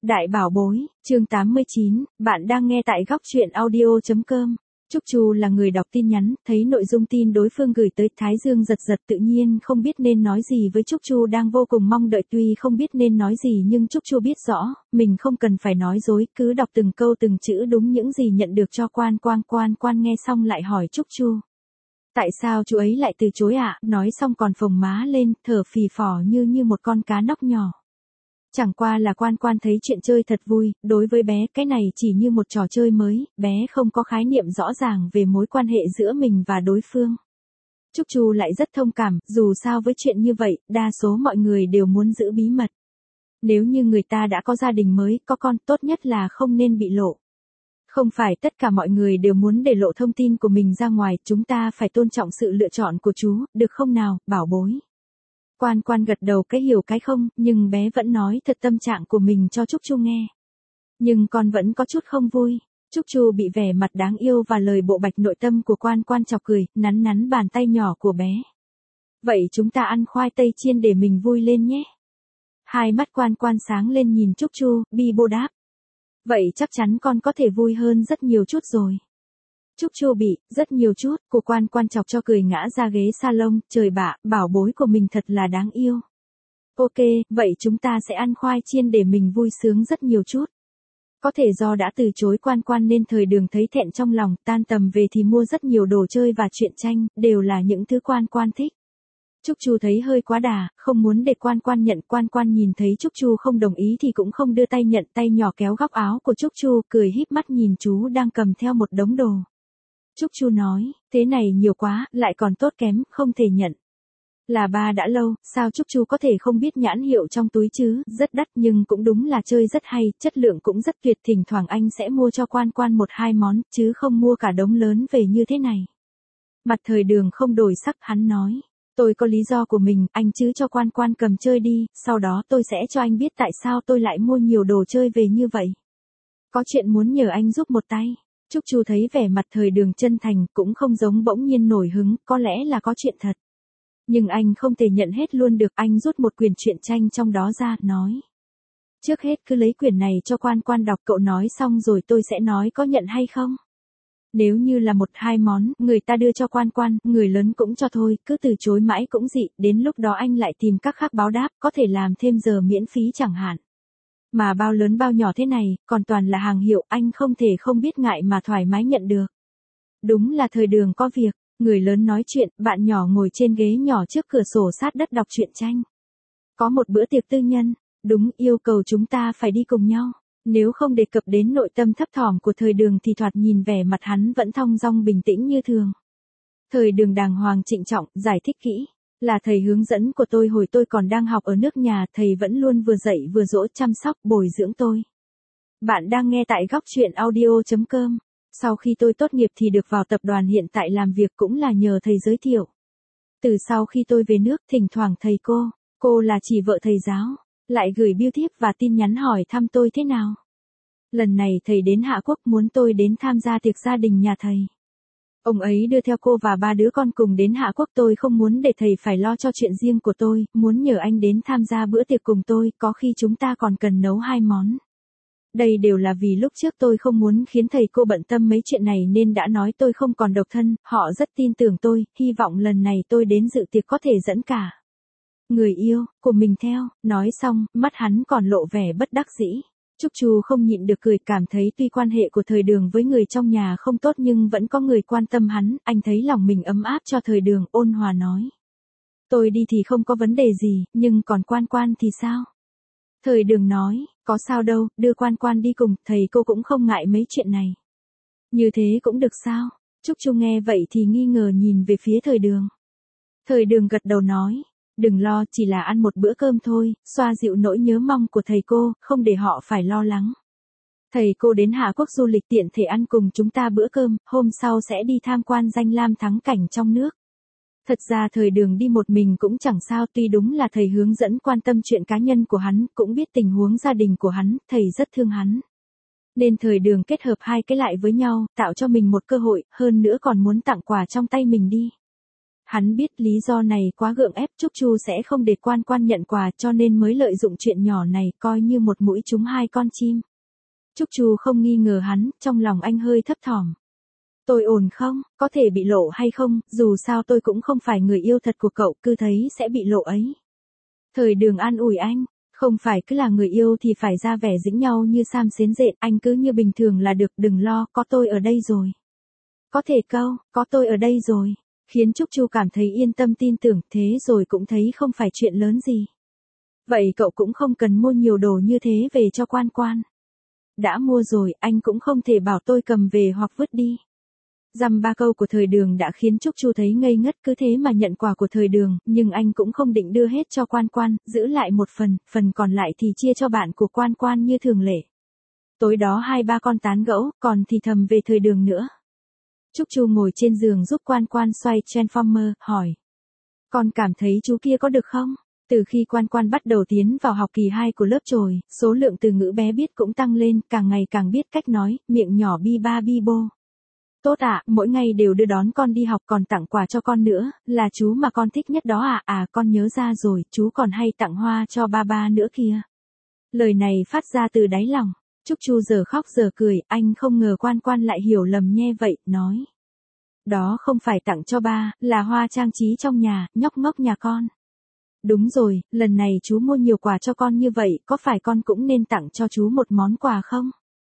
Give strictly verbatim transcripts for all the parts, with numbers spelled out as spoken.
Đại bảo bối, chương tám mươi chín, bạn đang nghe tại góc truyện audio.com. Trúc Chu là người đọc tin nhắn, thấy nội dung tin đối phương gửi tới Thái Dương giật giật tự nhiên không biết nên nói gì với Trúc Chu đang vô cùng mong đợi tuy không biết nên nói gì nhưng Trúc Chu biết rõ, mình không cần phải nói dối, cứ đọc từng câu từng chữ đúng những gì nhận được cho quan quan quan quan nghe xong lại hỏi Trúc Chu. Tại sao chú ấy lại từ chối ạ, à? Nói xong còn phồng má lên, thở phì phò như như một con cá nóc nhỏ. Chẳng qua là quan quan thấy chuyện chơi thật vui, đối với bé cái này chỉ như một trò chơi mới, bé không có khái niệm rõ ràng về mối quan hệ giữa mình và đối phương. Trúc Chu lại rất thông cảm, dù sao với chuyện như vậy, đa số mọi người đều muốn giữ bí mật. Nếu như người ta đã có gia đình mới, có con, tốt nhất là không nên bị lộ. Không phải tất cả mọi người đều muốn để lộ thông tin của mình ra ngoài, chúng ta phải tôn trọng sự lựa chọn của chú, được không nào, bảo bối. Quan quan gật đầu cái hiểu cái không, nhưng bé vẫn nói thật tâm trạng của mình cho Trúc Chu nghe. Nhưng con vẫn có chút không vui. Trúc Chu bị vẻ mặt đáng yêu và lời bộ bạch nội tâm của quan quan chọc cười, nắn nắn bàn tay nhỏ của bé. Vậy chúng ta ăn khoai tây chiên để mình vui lên nhé. Hai mắt quan quan sáng lên nhìn Trúc Chu, bi bô đáp. Vậy chắc chắn con có thể vui hơn rất nhiều chút rồi. Trúc Chu bị, rất nhiều chút, cô quan quan chọc cho cười ngã ra ghế salon, trời bạ, bảo bối của mình thật là đáng yêu. Ok, vậy chúng ta sẽ ăn khoai chiên để mình vui sướng rất nhiều chút. Có thể do đã từ chối quan quan nên thời đường thấy thẹn trong lòng, tan tầm về thì mua rất nhiều đồ chơi và truyện tranh, đều là những thứ quan quan thích. Trúc Chu thấy hơi quá đà, không muốn để quan quan nhận, quan quan nhìn thấy Trúc Chu không đồng ý thì cũng không đưa tay nhận, tay nhỏ kéo góc áo của Trúc Chu, cười híp mắt nhìn chú đang cầm theo một đống đồ. Trúc Chu nói, thế này nhiều quá, lại còn tốt kém, không thể nhận. Là ba đã lâu, sao Trúc Chu có thể không biết nhãn hiệu trong túi chứ, rất đắt nhưng cũng đúng là chơi rất hay, chất lượng cũng rất tuyệt, thỉnh thoảng anh sẽ mua cho quan quan một hai món, chứ không mua cả đống lớn về như thế này. Mặt thời đường không đổi sắc, hắn nói, tôi có lý do của mình, anh chứ cho quan quan cầm chơi đi, sau đó tôi sẽ cho anh biết tại sao tôi lại mua nhiều đồ chơi về như vậy. Có chuyện muốn nhờ anh giúp một tay. Trúc Chu thấy vẻ mặt thời đường chân thành, cũng không giống bỗng nhiên nổi hứng, có lẽ là có chuyện thật. Nhưng anh không thể nhận hết luôn được, anh rút một quyển truyện tranh trong đó ra, nói. Trước hết cứ lấy quyển này cho quan quan đọc, cậu nói xong rồi tôi sẽ nói có nhận hay không. Nếu như là một hai món, người ta đưa cho quan quan, người lớn cũng cho thôi, cứ từ chối mãi cũng dị, đến lúc đó anh lại tìm các khác báo đáp, có thể làm thêm giờ miễn phí chẳng hạn. Mà bao lớn bao nhỏ thế này, còn toàn là hàng hiệu, anh không thể không biết ngại mà thoải mái nhận được. Đúng là thời đường có việc, người lớn nói chuyện, bạn nhỏ ngồi trên ghế nhỏ trước cửa sổ sát đất đọc truyện tranh. Có một bữa tiệc tư nhân, đúng yêu cầu chúng ta phải đi cùng nhau. Nếu không đề cập đến nội tâm thấp thỏm của thời đường thì thoạt nhìn vẻ mặt hắn vẫn thong dong bình tĩnh như thường. Thời đường đàng hoàng trịnh trọng, giải thích kỹ. Là thầy hướng dẫn của tôi hồi tôi còn đang học ở nước nhà, thầy vẫn luôn vừa dạy vừa dỗ chăm sóc, bồi dưỡng tôi. Bạn đang nghe tại góc truyện audio.com. Sau khi tôi tốt nghiệp thì được vào tập đoàn hiện tại làm việc cũng là nhờ thầy giới thiệu. Từ sau khi tôi về nước, thỉnh thoảng thầy cô, cô là chỉ vợ thầy giáo, lại gửi bưu thiếp và tin nhắn hỏi thăm tôi thế nào. Lần này thầy đến Hạ Quốc muốn tôi đến tham gia tiệc gia đình nhà thầy. Ông ấy đưa theo cô và ba đứa con cùng đến Hạ Quốc, tôi không muốn để thầy phải lo cho chuyện riêng của tôi, muốn nhờ anh đến tham gia bữa tiệc cùng tôi, có khi chúng ta còn cần nấu hai món. Đây đều là vì lúc trước tôi không muốn khiến thầy cô bận tâm mấy chuyện này nên đã nói tôi không còn độc thân, họ rất tin tưởng tôi, hy vọng lần này tôi đến dự tiệc có thể dẫn cả người yêu của mình theo. Nói xong, mắt hắn còn lộ vẻ bất đắc dĩ. Trúc Chu không nhịn được cười, cảm thấy tuy quan hệ của thời đường với người trong nhà không tốt nhưng vẫn có người quan tâm hắn, anh thấy lòng mình ấm áp cho thời đường, ôn hòa nói. Tôi đi thì không có vấn đề gì, nhưng còn quan quan thì sao? Thời đường nói, có sao đâu, đưa quan quan đi cùng, thầy cô cũng không ngại mấy chuyện này. Như thế cũng được sao? Trúc Chu nghe vậy thì nghi ngờ nhìn về phía thời đường. Thời đường gật đầu nói. Đừng lo, chỉ là ăn một bữa cơm thôi, xoa dịu nỗi nhớ mong của thầy cô, không để họ phải lo lắng. Thầy cô đến Hạ Quốc du lịch tiện thể ăn cùng chúng ta bữa cơm, hôm sau sẽ đi tham quan danh lam thắng cảnh trong nước. Thật ra thời đường đi một mình cũng chẳng sao, tuy đúng là thầy hướng dẫn quan tâm chuyện cá nhân của hắn, cũng biết tình huống gia đình của hắn, thầy rất thương hắn. Nên thời đường kết hợp hai cái lại với nhau, tạo cho mình một cơ hội, hơn nữa còn muốn tặng quà trong tay mình đi. Hắn biết lý do này quá gượng ép, Trúc Chu sẽ không để Quan Quan nhận quà cho nên mới lợi dụng chuyện nhỏ này coi như một mũi trúng hai con chim. Trúc Chu không nghi ngờ hắn, trong lòng anh hơi thấp thỏm. Tôi ổn không, có thể bị lộ hay không, dù sao tôi cũng không phải người yêu thật của cậu, cứ thấy sẽ bị lộ ấy. Thời Đường an ủi anh, không phải cứ là người yêu thì phải ra vẻ dĩnh nhau như sam xến dện, anh cứ như bình thường là được, đừng lo, có tôi ở đây rồi. Có thể câu, có tôi ở đây rồi, khiến Trúc Chu cảm thấy yên tâm tin tưởng, thế rồi cũng thấy không phải chuyện lớn gì. Vậy cậu cũng không cần mua nhiều đồ như thế về cho Quan Quan. Đã mua rồi, anh cũng không thể bảo tôi cầm về hoặc vứt đi. Dăm ba câu của Thời Đường đã khiến Trúc Chu thấy ngây ngất, cứ thế mà nhận quà của Thời Đường, nhưng anh cũng không định đưa hết cho Quan Quan, giữ lại một phần, phần còn lại thì chia cho bạn của Quan Quan như thường lệ. Tối đó hai ba con tán gẫu, còn thì thầm về Thời Đường nữa. Trúc Chu ngồi trên giường giúp Quan Quan xoay Transformer, hỏi. Con cảm thấy chú kia có được không? Từ khi Quan Quan bắt đầu tiến vào học kỳ hai của lớp chồi, số lượng từ ngữ bé biết cũng tăng lên, càng ngày càng biết cách nói, miệng nhỏ bi ba bi bô. Tốt ạ, à, mỗi ngày đều đưa đón con đi học còn tặng quà cho con nữa, là chú mà con thích nhất đó à, à con nhớ ra rồi, chú còn hay tặng hoa cho ba ba nữa kìa. Lời này phát ra từ đáy lòng, Trúc Chu giờ khóc giờ cười, anh không ngờ Quan Quan lại hiểu lầm nhe vậy, nói. Đó không phải tặng cho ba, là hoa trang trí trong nhà, nhóc ngốc nhà con. Đúng rồi, lần này chú mua nhiều quà cho con như vậy, có phải con cũng nên tặng cho chú một món quà không?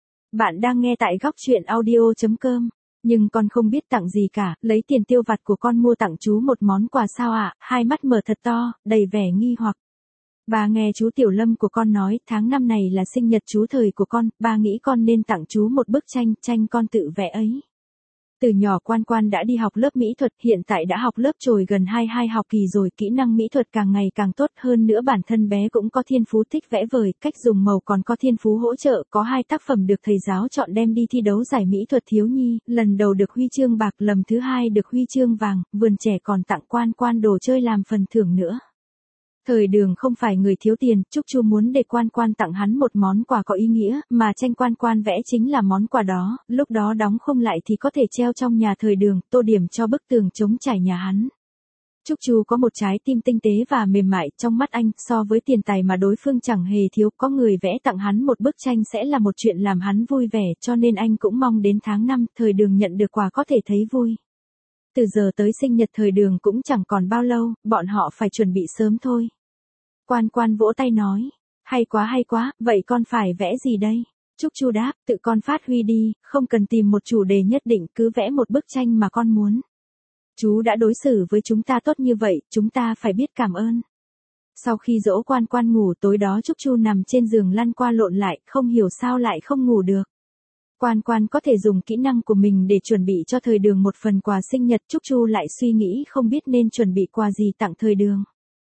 Bạn đang nghe tại góc truyện audio chấm com. Nhưng con không biết tặng gì cả, lấy tiền tiêu vặt của con mua tặng chú một món quà sao ạ? À? Hai mắt mở thật to, đầy vẻ nghi hoặc. Bà nghe chú Tiểu Lâm của con nói, tháng năm này là sinh nhật chú Thời của con, ba nghĩ con nên tặng chú một bức tranh, tranh con tự vẽ ấy. Từ nhỏ Quan Quan đã đi học lớp mỹ thuật, hiện tại đã học lớp chồi gần hai hai học kỳ rồi, kỹ năng mỹ thuật càng ngày càng tốt hơn nữa, bản thân bé cũng có thiên phú thích vẽ vời, cách dùng màu còn có thiên phú hỗ trợ, có hai tác phẩm được thầy giáo chọn đem đi thi đấu giải mỹ thuật thiếu nhi, lần đầu được huy chương bạc, lần thứ hai được huy chương vàng, vườn trẻ còn tặng Quan Quan đồ chơi làm phần thưởng nữa. Thời Đường không phải người thiếu tiền, Trúc Chu muốn để Quan Quan tặng hắn một món quà có ý nghĩa, mà tranh Quan Quan vẽ chính là món quà đó, lúc đó đóng không lại thì có thể treo trong nhà Thời Đường, tô điểm cho bức tường trống trải nhà hắn. Trúc Chu có một trái tim tinh tế và mềm mại, trong mắt anh, so với tiền tài mà đối phương chẳng hề thiếu, có người vẽ tặng hắn một bức tranh sẽ là một chuyện làm hắn vui vẻ, cho nên anh cũng mong đến tháng năm, Thời Đường nhận được quà có thể thấy vui. Từ giờ tới sinh nhật Thời Đường cũng chẳng còn bao lâu, bọn họ phải chuẩn bị sớm thôi. Quan Quan vỗ tay nói, hay quá hay quá, vậy con phải vẽ gì đây? Trúc Chu đáp, tự con phát huy đi, không cần tìm một chủ đề nhất định, cứ vẽ một bức tranh mà con muốn. Chú đã đối xử với chúng ta tốt như vậy, chúng ta phải biết cảm ơn. Sau khi dỗ Quan Quan ngủ, tối đó Trúc Chu nằm trên giường lăn qua lộn lại, không hiểu sao lại không ngủ được. Quan Quan có thể dùng kỹ năng của mình để chuẩn bị cho Thời Đường một phần quà sinh nhật, Trúc Chu lại suy nghĩ không biết nên chuẩn bị quà gì tặng Thời Đường.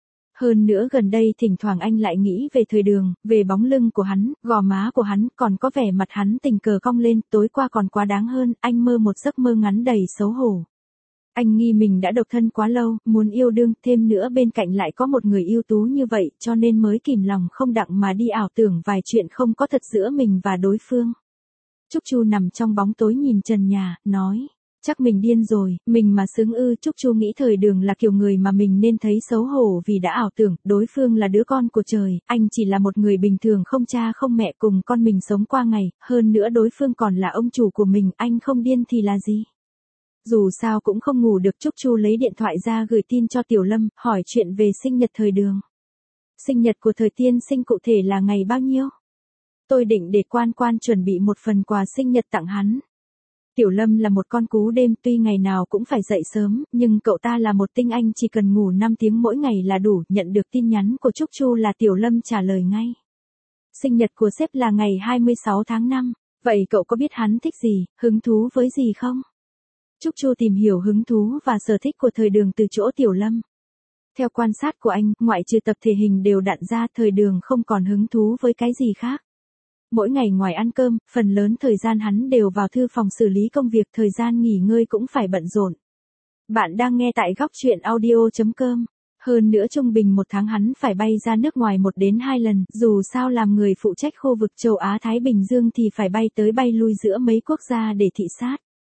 Hơn nữa gần đây thỉnh thoảng anh lại nghĩ về Thời Đường, về bóng lưng của hắn, gò má của hắn, còn có vẻ mặt hắn tình cờ cong lên, tối qua còn quá đáng hơn, anh mơ một giấc mơ ngắn đầy xấu hổ. Anh nghi mình đã độc thân quá lâu, muốn yêu đương, thêm nữa bên cạnh lại có một người ưu tú như vậy, cho nên mới kìm lòng không đặng mà đi ảo tưởng vài chuyện không có thật giữa mình và đối phương. Trúc Chu nằm trong bóng tối nhìn trần nhà, nói. Chắc mình điên rồi, mình mà sướng ư. Trúc Chu nghĩ Thời Đường là kiểu người mà mình nên thấy xấu hổ vì đã ảo tưởng, đối phương là đứa con của trời, anh chỉ là một người bình thường không cha không mẹ cùng con mình sống qua ngày, hơn nữa đối phương còn là ông chủ của mình, anh không điên thì là gì. Dù sao cũng không ngủ được, Trúc Chu lấy điện thoại ra gửi tin cho Tiểu Lâm, hỏi chuyện về sinh nhật Thời Đường. Sinh nhật của Thời tiên sinh cụ thể là ngày bao nhiêu? Tôi định để Quan Quan chuẩn bị một phần quà sinh nhật tặng hắn. Tiểu Lâm là một con cú đêm, tuy ngày nào cũng phải dậy sớm, nhưng cậu ta là một tinh anh, chỉ cần ngủ năm tiếng mỗi ngày là đủ. Nhận được tin nhắn của Trúc Chu là Tiểu Lâm trả lời ngay. Sinh nhật của sếp là ngày hai mươi sáu tháng năm, vậy cậu có biết hắn thích gì, hứng thú với gì không? Trúc Chu tìm hiểu hứng thú và sở thích của Thời Đường từ chỗ Tiểu Lâm. Theo quan sát của anh, ngoại trừ tập thể hình đều đặn ra, Thời Đường không còn hứng thú với cái gì khác. Mỗi ngày ngoài ăn cơm, phần lớn thời gian hắn đều vào thư phòng xử lý công việc, thời gian nghỉ ngơi cũng phải bận rộn. Bạn đang nghe tại góc truyện audio chấm com. Hơn nữa trung bình một tháng hắn phải bay ra nước ngoài một đến hai lần, dù sao làm người phụ trách khu vực châu Á Thái Bình Dương thì phải bay tới bay lui giữa mấy quốc gia để thị sát.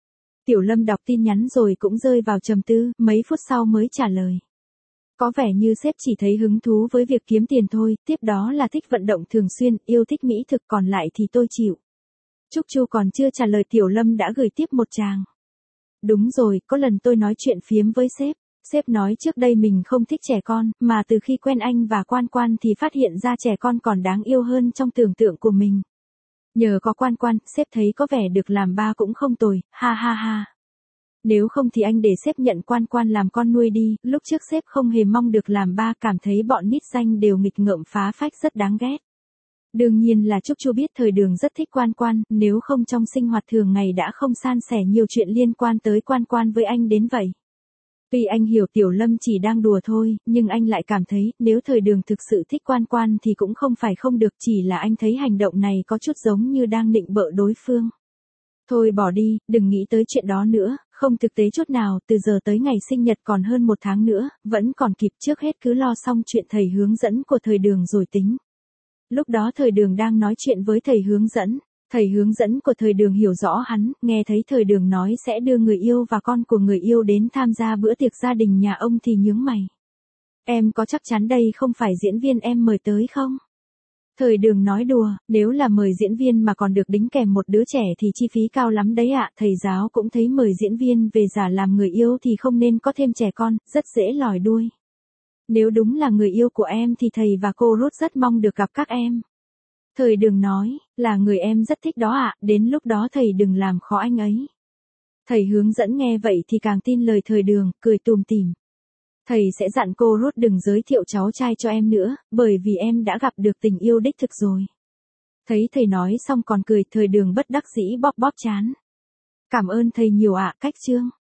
Tiểu Lâm đọc tin nhắn rồi cũng rơi vào trầm tư, mấy phút sau mới trả lời. Có vẻ như sếp chỉ thấy hứng thú với việc kiếm tiền thôi, tiếp đó là thích vận động thường xuyên, yêu thích mỹ thực, còn lại thì tôi chịu. Trúc Chu còn chưa trả lời Tiểu Lâm đã gửi tiếp một tràng. Đúng rồi, có lần tôi nói chuyện phiếm với sếp. Sếp nói trước đây mình không thích trẻ con, mà từ khi quen anh và Quan Quan thì phát hiện ra trẻ con còn đáng yêu hơn trong tưởng tượng của mình. Nhờ có Quan Quan, sếp thấy có vẻ được làm ba cũng không tồi, ha ha ha. Nếu không thì anh để sếp nhận Quan Quan làm con nuôi đi, lúc trước sếp không hề mong được làm ba, cảm thấy bọn nít danh đều nghịch ngợm phá phách rất đáng ghét. Đương nhiên là Trúc Chu biết Thời Đường rất thích Quan Quan, nếu không trong sinh hoạt thường ngày đã không san sẻ nhiều chuyện liên quan tới Quan Quan với anh đến vậy. Tuy anh hiểu Tiểu Lâm chỉ đang đùa thôi, nhưng anh lại cảm thấy, nếu Thời Đường thực sự thích Quan Quan thì cũng không phải không được, chỉ là anh thấy hành động này có chút giống như đang nịnh bợ đối phương. Thôi bỏ đi, đừng nghĩ tới chuyện đó nữa, không thực tế chút nào, từ giờ tới ngày sinh nhật còn hơn một tháng nữa, vẫn còn kịp, trước hết cứ lo xong chuyện thầy hướng dẫn của Thời Đường rồi tính. Lúc đó Thời Đường đang nói chuyện với thầy hướng dẫn. Thầy hướng dẫn của Thời Đường hiểu rõ hắn, nghe thấy Thời Đường nói sẽ đưa người yêu và con của người yêu đến tham gia bữa tiệc gia đình nhà ông thì nhướng mày. Em có chắc chắn đây không phải diễn viên em mời tới không? Thời Đường nói đùa, nếu là mời diễn viên mà còn được đính kèm một đứa trẻ thì chi phí cao lắm đấy ạ. Thầy giáo cũng thấy mời diễn viên về giả làm người yêu thì không nên có thêm trẻ con, rất dễ lòi đuôi. Nếu đúng là người yêu của em thì thầy và cô Ruth rất mong được gặp các em. Thời Đường nói, là người em rất thích đó ạ, đến lúc đó thầy đừng làm khó anh ấy. Thầy hướng dẫn nghe vậy thì càng tin lời Thời Đường, cười tùm tìm. Thầy sẽ dặn cô Ruth đừng giới thiệu cháu trai cho em nữa, bởi vì em đã gặp được tình yêu đích thực rồi. Thấy thầy nói xong còn cười, Thời Đường bất đắc dĩ bóp bóp trán. Cảm ơn thầy nhiều ạ, cách chương.